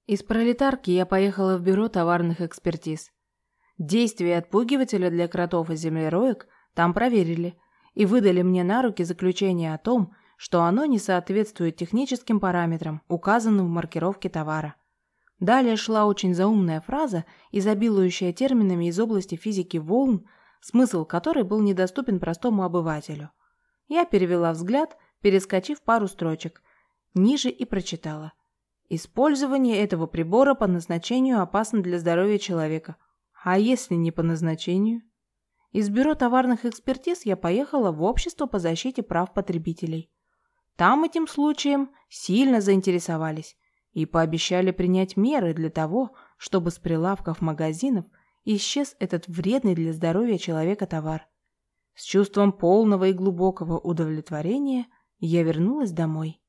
Из пролетарки я поехала в бюро товарных экспертиз. Действие отпугивателя для кротов и землероек там проверили и выдали мне на руки заключение о том, что оно не соответствует техническим параметрам, указанным в маркировке товара. Далее шла очень заумная фраза, изобилующая терминами из области физики волн, смысл которой был недоступен простому обывателю. Я перевела взгляд, перескочив пару строчек, ниже и прочитала. Использование этого прибора по назначению опасно для здоровья человека. А если не по назначению? Из бюро товарных экспертиз я поехала в Общество по защите прав потребителей. Там этим случаем сильно заинтересовались и пообещали принять меры для того, чтобы с прилавков магазинов исчез этот вредный для здоровья человека товар. С чувством полного и глубокого удовлетворения я вернулась домой.